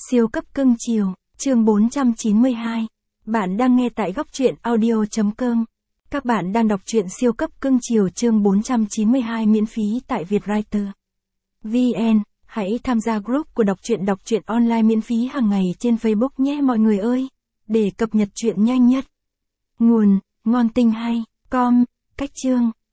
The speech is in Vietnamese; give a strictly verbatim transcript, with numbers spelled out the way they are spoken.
Siêu cấp cưng chiều, chương bốn trăm chín mươi hai. Bạn đang nghe tại góc truyện audio chấm com. Các bạn đang đọc truyện siêu cấp cưng chiều chương bốn trăm chín mươi hai miễn phí tại Vietwriter chấm vn. Hãy tham gia group của đọc truyện đọc truyện online miễn phí hàng ngày trên Facebook nhé mọi người ơi, để cập nhật truyện nhanh nhất. Nguồn: ngon tinh hay, com, cách chương.